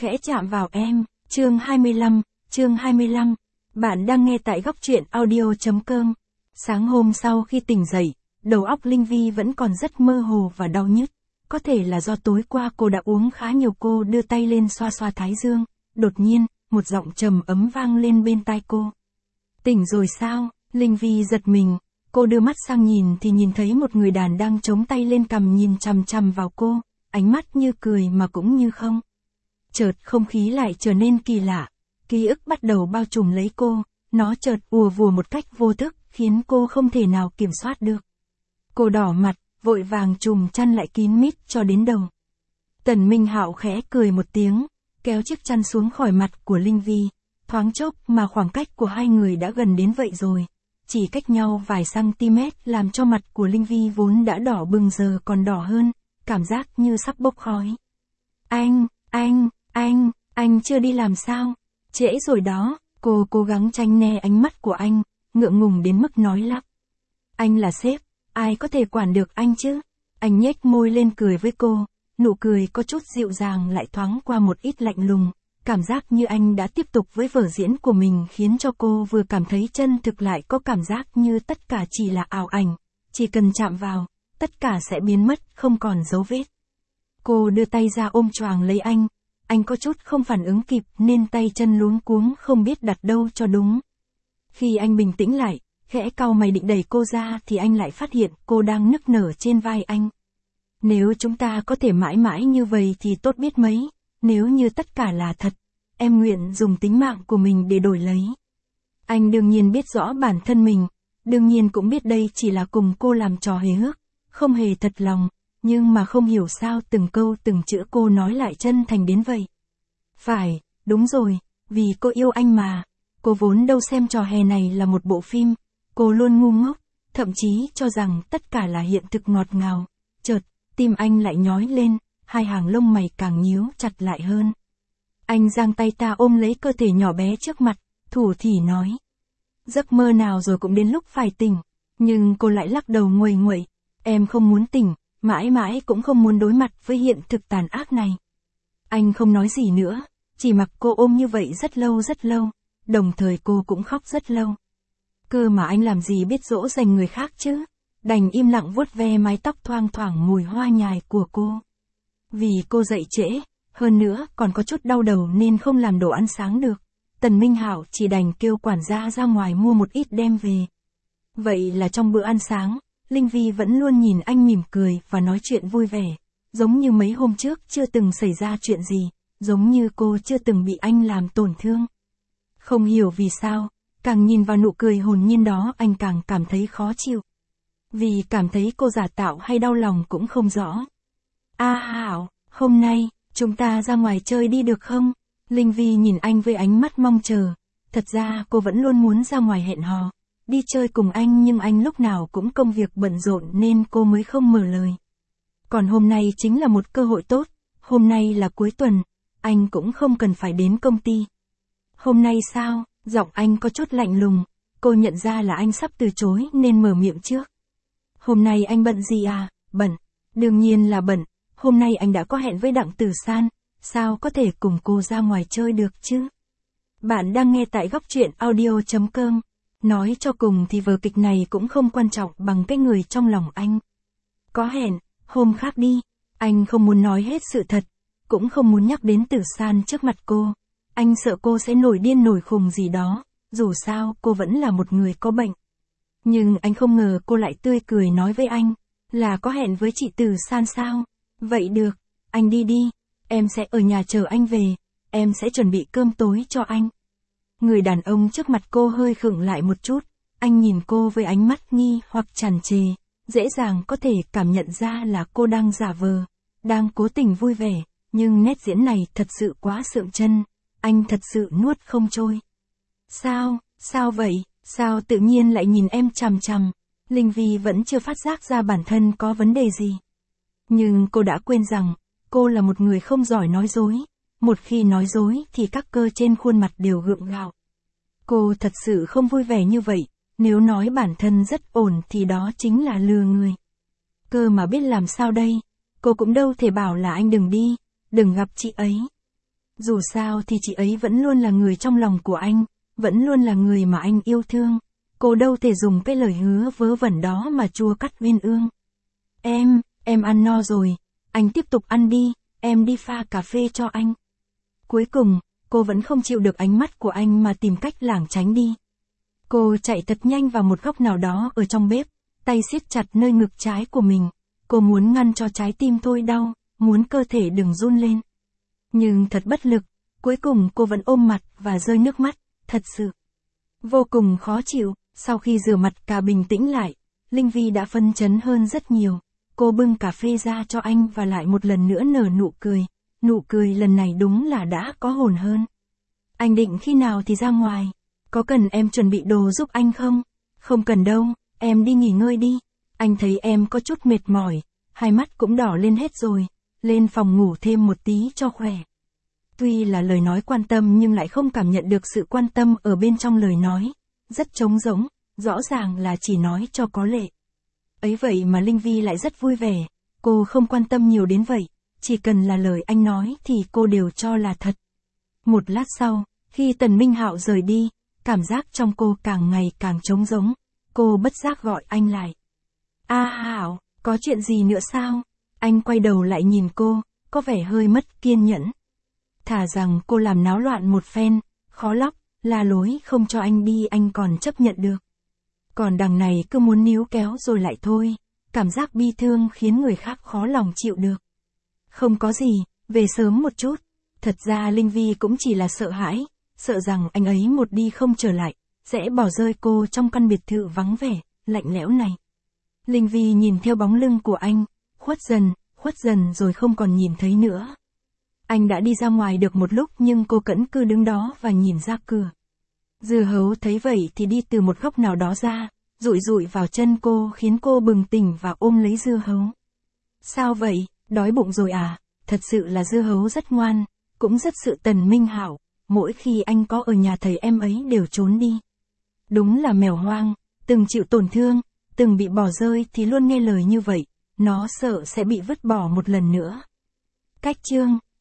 khẽ chạm vào em, chương 25, bạn đang nghe tại góc truyện audio.com. Sáng hôm sau khi tỉnh dậy, đầu óc Linh Vi vẫn còn rất mơ hồ và đau nhức. Có thể là do tối qua cô đã uống khá nhiều. Cô đưa tay lên xoa xoa thái dương, đột nhiên, một giọng trầm ấm vang lên bên tai cô. Tỉnh rồi sao? Linh Vi giật mình, cô đưa mắt sang nhìn thì nhìn thấy một người đàn đang chống tay lên cằm nhìn chằm chằm vào cô, ánh mắt như cười mà cũng như không. Chợt không khí lại trở nên kỳ lạ, ký ức bắt đầu bao trùm lấy cô, nó chợt ùa vùa một cách vô thức, khiến cô không thể nào kiểm soát được. Cô đỏ mặt, vội vàng trùm chăn lại kín mít cho đến đầu. Tần Minh Hạo khẽ cười một tiếng, kéo chiếc chăn xuống khỏi mặt của Linh Vi, thoáng chốc mà khoảng cách của hai người đã gần đến vậy rồi. Chỉ cách nhau vài cm làm cho mặt của Linh Vi vốn đã đỏ bừng giờ còn đỏ hơn, cảm giác như sắp bốc khói. Anh chưa đi làm sao? Trễ rồi đó, cô cố gắng tránh né ánh mắt của anh, ngượng ngùng đến mức nói lắp. Anh là sếp, ai có thể quản được anh chứ? Anh nhếch môi lên cười với cô, nụ cười có chút dịu dàng lại thoáng qua một ít lạnh lùng. Cảm giác như anh đã tiếp tục với vở diễn của mình khiến cho cô vừa cảm thấy chân thực lại có cảm giác như tất cả chỉ là ảo ảnh, chỉ cần chạm vào, tất cả sẽ biến mất không còn dấu vết. Cô đưa tay ra ôm choàng lấy anh có chút không phản ứng kịp nên tay chân luống cuống không biết đặt đâu cho đúng. Khi anh bình tĩnh lại, khẽ cau mày định đẩy cô ra thì anh lại phát hiện cô đang nức nở trên vai anh. Nếu chúng ta có thể mãi mãi như vậy thì tốt biết mấy. Nếu như tất cả là thật, em nguyện dùng tính mạng của mình để đổi lấy. Anh đương nhiên biết rõ bản thân mình, đương nhiên cũng biết đây chỉ là cùng cô làm trò hề hước, không hề thật lòng, nhưng mà không hiểu sao từng câu từng chữ cô nói lại chân thành đến vậy. Phải, đúng rồi, vì cô yêu anh mà. Cô vốn đâu xem trò hề này là một bộ phim, cô luôn ngu ngốc, thậm chí cho rằng tất cả là hiện thực ngọt ngào. Chợt, tim anh lại nhói lên, hai hàng lông mày càng nhíu chặt lại hơn. Anh giang tay ta ôm lấy cơ thể nhỏ bé trước mặt, thủ thỉ nói. Giấc mơ nào rồi cũng đến lúc phải tỉnh, nhưng cô lại lắc đầu nguầy nguậy. Em không muốn tỉnh, mãi mãi cũng không muốn đối mặt với hiện thực tàn ác này. Anh không nói gì nữa, chỉ mặc cô ôm như vậy rất lâu, đồng thời cô cũng khóc rất lâu. Cơ mà anh làm gì biết dỗ dành người khác chứ, đành im lặng vuốt ve mái tóc thoang thoảng mùi hoa nhài của cô. Vì cô dậy trễ, hơn nữa còn có chút đau đầu nên không làm đồ ăn sáng được. Tần Minh Hạo chỉ đành kêu quản gia ra ngoài mua một ít đem về. Vậy là trong bữa ăn sáng, Linh Vi vẫn luôn nhìn anh mỉm cười và nói chuyện vui vẻ, giống như mấy hôm trước chưa từng xảy ra chuyện gì, giống như cô chưa từng bị anh làm tổn thương. Không hiểu vì sao, càng nhìn vào nụ cười hồn nhiên đó anh càng cảm thấy khó chịu. Vì cảm thấy cô giả tạo hay đau lòng cũng không rõ. Hảo, hôm nay, chúng ta ra ngoài chơi đi được không? Linh Vi nhìn anh với ánh mắt mong chờ. Thật ra cô vẫn luôn muốn ra ngoài hẹn hò, đi chơi cùng anh nhưng anh lúc nào cũng công việc bận rộn nên cô mới không mở lời. Còn hôm nay chính là một cơ hội tốt, hôm nay là cuối tuần, anh cũng không cần phải đến công ty. Hôm nay sao? Giọng anh có chút lạnh lùng, cô nhận ra là anh sắp từ chối nên mở miệng trước. Hôm nay anh bận gì à? Bận, đương nhiên là bận, hôm nay anh đã có hẹn với Đặng Tử San, sao có thể cùng cô ra ngoài chơi được chứ? Bạn đang nghe tại góc truyện audio.com. Nói cho cùng thì vở kịch này cũng không quan trọng bằng cái người trong lòng anh. Có hẹn, hôm khác đi, anh không muốn nói hết sự thật, cũng không muốn nhắc đến Tử San trước mặt cô. Anh sợ cô sẽ nổi điên nổi khùng gì đó, dù sao cô vẫn là một người có bệnh. Nhưng anh không ngờ cô lại tươi cười nói với anh, là có hẹn với chị Tử San sao? Vậy được, anh đi đi, em sẽ ở nhà chờ anh về, em sẽ chuẩn bị cơm tối cho anh. Người đàn ông trước mặt cô hơi khựng lại một chút, anh nhìn cô với ánh mắt nghi hoặc tràn trề, dễ dàng có thể cảm nhận ra là cô đang giả vờ, đang cố tình vui vẻ, nhưng nét diễn này thật sự quá sượng chân, anh thật sự nuốt không trôi. Sao vậy, sao tự nhiên lại nhìn em chằm chằm? Linh Vi vẫn chưa phát giác ra bản thân có vấn đề gì. Nhưng cô đã quên rằng, cô là một người không giỏi nói dối. Một khi nói dối thì các cơ trên khuôn mặt đều gượng gạo. Cô thật sự không vui vẻ như vậy, nếu nói bản thân rất ổn thì đó chính là lừa người. Cơ mà biết làm sao đây, cô cũng đâu thể bảo là anh đừng đi, đừng gặp chị ấy. Dù sao thì chị ấy vẫn luôn là người trong lòng của anh, vẫn luôn là người mà anh yêu thương. Cô đâu thể dùng cái lời hứa vớ vẩn đó mà chua cắt uyên ương. Em ăn no rồi, anh tiếp tục ăn đi, em đi pha cà phê cho anh. Cuối cùng, cô vẫn không chịu được ánh mắt của anh mà tìm cách lảng tránh đi. Cô chạy thật nhanh vào một góc nào đó ở trong bếp, tay siết chặt nơi ngực trái của mình. Cô muốn ngăn cho trái tim thôi đau, muốn cơ thể đừng run lên. Nhưng thật bất lực, cuối cùng cô vẫn ôm mặt và rơi nước mắt, thật sự. Vô cùng khó chịu, sau khi rửa mặt cả bình tĩnh lại, Linh Vi đã phấn chấn hơn rất nhiều. Cô bưng cà phê ra cho anh và lại một lần nữa nở nụ cười lần này đúng là đã có hồn hơn. Anh định khi nào thì ra ngoài? Có cần em chuẩn bị đồ giúp anh không? Không cần đâu, em đi nghỉ ngơi đi. Anh thấy em có chút mệt mỏi, hai mắt cũng đỏ lên hết rồi, lên phòng ngủ thêm một tí cho khỏe. Tuy là lời nói quan tâm nhưng lại không cảm nhận được sự quan tâm ở bên trong lời nói, rất trống rỗng, rõ ràng là chỉ nói cho có lệ. Ấy vậy mà Linh Vi lại rất vui vẻ, cô không quan tâm nhiều đến vậy, chỉ cần là lời anh nói thì cô đều cho là thật. Một lát sau, khi Tần Minh Hạo rời đi, cảm giác trong cô càng ngày càng trống rỗng, cô bất giác gọi anh lại. Hạo, có chuyện gì nữa sao? Anh quay đầu lại nhìn cô, có vẻ hơi mất kiên nhẫn. Thà rằng cô làm náo loạn một phen, khó lóc, la lối không cho anh đi anh còn chấp nhận được. Còn đằng này cứ muốn níu kéo rồi lại thôi, cảm giác bi thương khiến người khác khó lòng chịu được. Không có gì, về sớm một chút. Thật ra Linh Vi cũng chỉ là sợ hãi, sợ rằng anh ấy một đi không trở lại, sẽ bỏ rơi cô trong căn biệt thự vắng vẻ, lạnh lẽo này. Linh Vi nhìn theo bóng lưng của anh, khuất dần rồi không còn nhìn thấy nữa. Anh đã đi ra ngoài được một lúc nhưng cô vẫn cứ đứng đó và nhìn ra cửa. Dưa hấu thấy vậy thì đi từ một góc nào đó ra, dụi vào chân cô khiến cô bừng tỉnh và ôm lấy dưa hấu. Sao vậy, đói bụng rồi à? Thật sự là dưa hấu rất ngoan, cũng rất sự Tần Minh Hạo, mỗi khi anh có ở nhà thầy em ấy đều trốn đi. Đúng là mèo hoang, từng chịu tổn thương, từng bị bỏ rơi thì luôn nghe lời như vậy, nó sợ sẽ bị vứt bỏ một lần nữa. Cách chương